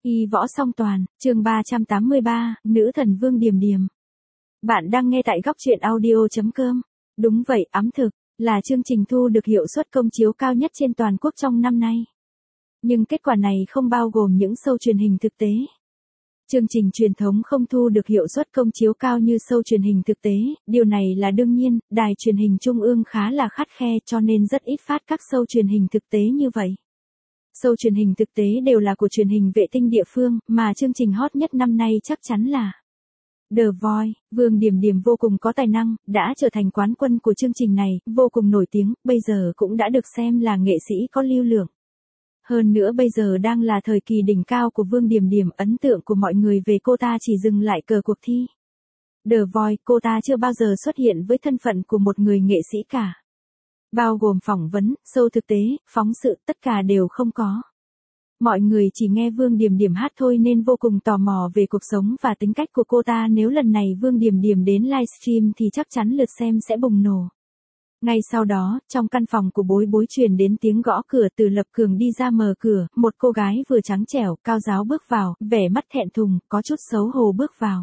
Y võ song toàn, chương 383, nữ thần Vương Điềm Điềm. Bạn đang nghe tại góc truyện audio.com. Đúng vậy, ẩm thực là chương trình thu được hiệu suất công chiếu cao nhất trên toàn quốc trong năm nay. Nhưng kết quả này không bao gồm những show truyền hình thực tế. Chương trình truyền thống không thu được hiệu suất công chiếu cao như show truyền hình thực tế, điều này là đương nhiên, đài truyền hình trung ương khá là khắt khe cho nên rất ít phát các show truyền hình thực tế như vậy. Show truyền hình thực tế đều là của truyền hình vệ tinh địa phương, mà chương trình hot nhất năm nay chắc chắn là The Voice. Vương Điềm Điềm vô cùng có tài năng, đã trở thành quán quân của chương trình này, vô cùng nổi tiếng, bây giờ cũng đã được xem là nghệ sĩ có lưu lượng. Hơn nữa bây giờ đang là thời kỳ đỉnh cao của Vương Điềm Điềm, ấn tượng của mọi người về cô ta chỉ dừng lại cờ cuộc thi The Voice, cô ta chưa bao giờ xuất hiện với thân phận của một người nghệ sĩ cả. Bao gồm phỏng vấn, show thực tế, phóng sự, tất cả đều không có. Mọi người chỉ nghe Vương Điềm Điềm hát thôi nên vô cùng tò mò về cuộc sống và tính cách của cô ta. Nếu lần này Vương Điềm Điềm đến livestream thì chắc chắn lượt xem sẽ bùng nổ. Ngay sau đó, trong căn phòng của Bối Bối truyền đến tiếng gõ cửa. Từ Lập Cường đi ra mở cửa, một cô gái vừa trắng trẻo, cao ráo bước vào, vẻ mắt thẹn thùng, có chút xấu hổ bước vào.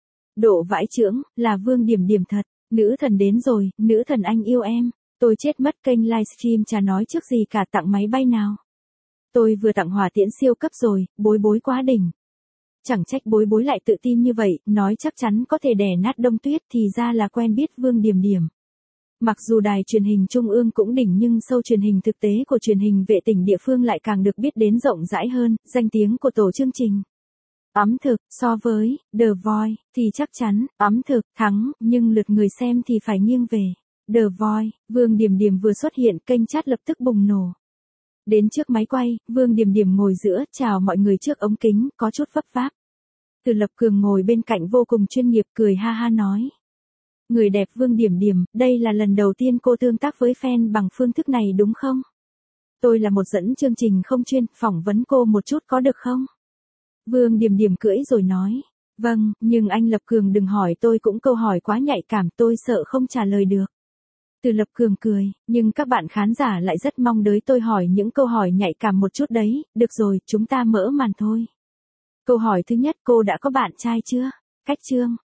Độ vãi chưởng, là Vương Điềm Điềm thật, nữ thần đến rồi, nữ thần anh yêu em. Tôi chết mất, kênh livestream chả nói trước gì cả, tặng máy bay nào. Tôi vừa tặng hỏa tiễn siêu cấp rồi, Bối Bối quá đỉnh. Chẳng trách Bối Bối lại tự tin như vậy, nói chắc chắn có thể đè nát Đông Tuyết, thì ra là quen biết Vương Điềm Điềm. Mặc dù đài truyền hình trung ương cũng đỉnh nhưng show truyền hình thực tế của truyền hình vệ tinh địa phương lại càng được biết đến rộng rãi hơn, danh tiếng của tổ chương trình ẩm thực so với The Voice thì chắc chắn ẩm thực thắng, nhưng lượt người xem thì phải nghiêng về The Voice. Vương Điềm Điềm vừa xuất hiện, kênh chat lập tức bùng nổ. Đến trước máy quay, Vương Điềm Điềm ngồi giữa, chào mọi người trước ống kính, có chút vấp váp. Từ Lập Cường ngồi bên cạnh vô cùng chuyên nghiệp, cười ha ha nói: Người đẹp Vương Điềm Điềm, đây là lần đầu tiên cô tương tác với fan bằng phương thức này đúng không? Tôi là một dẫn chương trình không chuyên, phỏng vấn cô một chút có được không? Vương Điềm Điềm cưỡi rồi nói: Vâng, nhưng anh Lập Cường đừng hỏi tôi cũng câu hỏi quá nhạy cảm, tôi sợ không trả lời được. Từ Lập Cường cười, nhưng các bạn khán giả lại rất mong đợi tôi hỏi những câu hỏi nhạy cảm một chút đấy. Được rồi, chúng ta mở màn thôi. Câu hỏi thứ nhất, cô đã có bạn trai chưa? Cách chương.